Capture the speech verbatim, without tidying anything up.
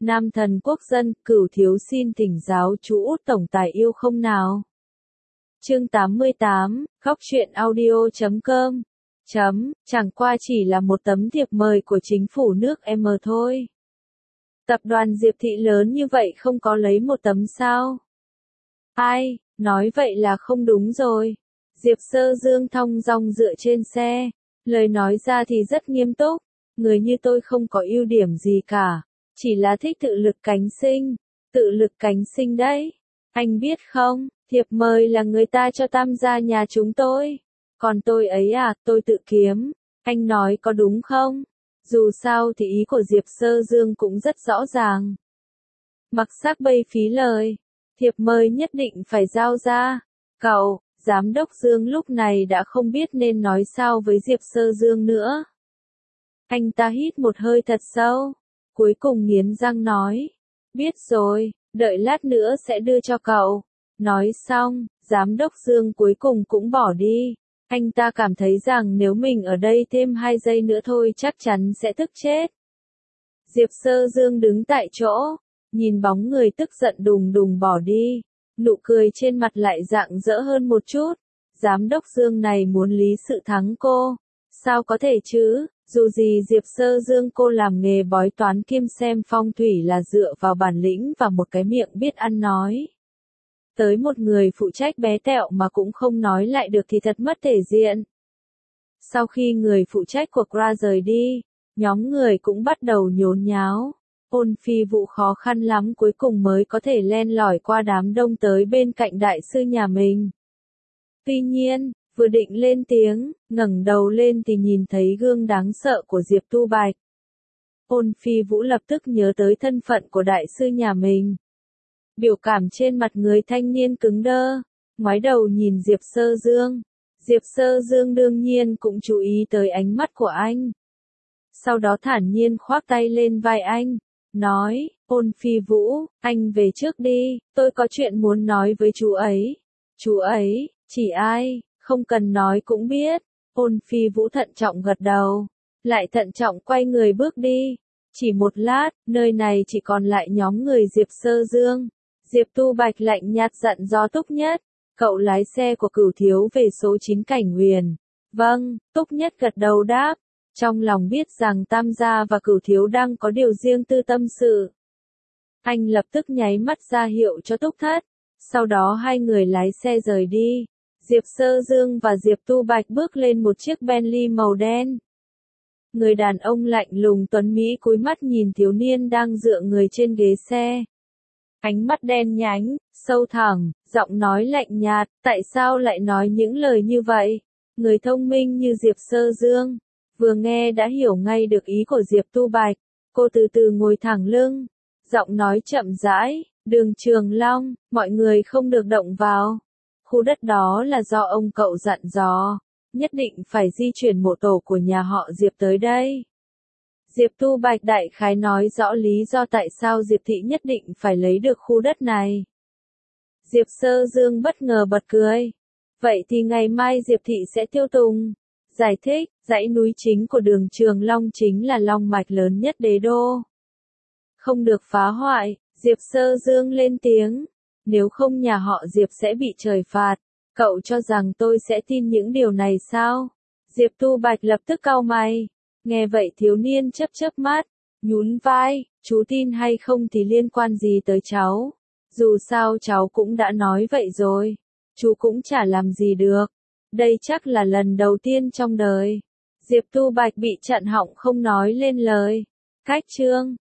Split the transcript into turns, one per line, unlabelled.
Nam thần quốc dân, Cửu thiếu xin thỉnh giáo chú Út tổng tài yêu không nào. Chương tám mươi tám, khóc chuyện audio chấm com. Chấm, chẳng qua chỉ là một tấm thiệp mời của chính phủ nước M thôi. Tập đoàn Diệp Thị lớn như vậy không có lấy một tấm sao? Ai, nói vậy là không đúng rồi. Diệp Sơ Dương thong dong dựa trên xe, lời nói ra thì rất nghiêm túc, người như tôi không có ưu điểm gì cả, chỉ là thích tự lực cánh sinh, tự lực cánh sinh đấy. Anh biết không, thiệp mời là người ta cho tam gia nhà chúng tôi, còn tôi ấy à, tôi tự kiếm, anh nói có đúng không? Dù sao thì ý của Diệp Sơ Dương cũng rất rõ ràng. Mặc sắc bây phí lời, thiệp mời nhất định phải giao ra. Cậu, giám đốc Dương lúc này đã không biết nên nói sao với Diệp Sơ Dương nữa. Anh ta hít một hơi thật sâu, cuối cùng nghiến răng nói, biết rồi, đợi lát nữa sẽ đưa cho cậu. Nói xong, giám đốc Dương cuối cùng cũng bỏ đi. Anh ta cảm thấy rằng nếu mình ở đây thêm hai giây nữa thôi chắc chắn sẽ tức chết. Diệp Sơ Dương đứng tại chỗ, nhìn bóng người tức giận đùng đùng bỏ đi, nụ cười trên mặt lại rạng rỡ hơn một chút. Giám đốc Dương này muốn lý sự thắng cô, sao có thể chứ, dù gì Diệp Sơ Dương cô làm nghề bói toán kiêm xem phong thủy là dựa vào bản lĩnh và một cái miệng biết ăn nói. Tới một người phụ trách bé tẹo mà cũng không nói lại được thì thật mất thể diện. Sau khi người phụ trách của Kra rời đi, nhóm người cũng bắt đầu nhốn nháo. Ôn Phi Vũ khó khăn lắm cuối cùng mới có thể len lỏi qua đám đông tới bên cạnh đại sư nhà mình. Tuy nhiên, vừa định lên tiếng, ngẩng đầu lên thì nhìn thấy gương đáng sợ của Diệp Tu Bạch. Ôn Phi Vũ lập tức nhớ tới thân phận của đại sư nhà mình. Biểu cảm trên mặt người thanh niên cứng đơ, ngoái đầu nhìn Diệp Sơ Dương. Diệp Sơ Dương đương nhiên cũng chú ý tới ánh mắt của anh. Sau đó thản nhiên khoác tay lên vai anh, nói, Ôn Phi Vũ, anh về trước đi, tôi có chuyện muốn nói với chú ấy. Chú ấy, chỉ ai, không cần nói cũng biết. Ôn Phi Vũ thận trọng gật đầu, lại thận trọng quay người bước đi. Chỉ một lát, nơi này chỉ còn lại nhóm người Diệp Sơ Dương. Diệp Tu Bạch lạnh nhạt dặn dò Túc Nhất, cậu lái xe của Cửu thiếu về số chín Cảnh Huyền. Vâng, Túc Nhất gật đầu đáp, trong lòng biết rằng Tam gia và Cửu thiếu đang có điều riêng tư tâm sự. Anh lập tức nháy mắt ra hiệu cho Túc Thất, sau đó hai người lái xe rời đi. Diệp Sơ Dương và Diệp Tu Bạch bước lên một chiếc Bentley màu đen. Người đàn ông lạnh lùng tuấn mỹ cúi mắt nhìn thiếu niên đang dựa người trên ghế xe. Ánh mắt đen nhánh, sâu thẳm, giọng nói lạnh nhạt, tại sao lại nói những lời như vậy? Người thông minh như Diệp Sơ Dương, vừa nghe đã hiểu ngay được ý của Diệp Tu Bạch. Cô từ từ ngồi thẳng lưng, giọng nói chậm rãi, Đường Trường Long, mọi người không được động vào. Khu đất đó là do ông cậu dặn dò, nhất định phải di chuyển mộ tổ của nhà họ Diệp tới đây. Diệp Tu Bạch đại khái nói rõ lý do tại sao Diệp Thị nhất định phải lấy được khu đất này. Diệp Sơ Dương bất ngờ bật cười. Vậy thì ngày mai Diệp Thị sẽ tiêu tùng. Giải thích, dãy núi chính của Đường Trường Long chính là long mạch lớn nhất đế đô. Không được phá hoại, Diệp Sơ Dương lên tiếng. Nếu không nhà họ Diệp sẽ bị trời phạt. Cậu cho rằng tôi sẽ tin những điều này sao? Diệp Tu Bạch lập tức cau mày. Nghe vậy thiếu niên chớp chớp mắt, nhún vai, chú tin hay không thì liên quan gì tới cháu. Dù sao cháu cũng đã nói vậy rồi. Chú cũng chả làm gì được. Đây chắc là lần đầu tiên trong đời. Diệp Tu Bạch bị chặn họng không nói lên lời. Cách chương.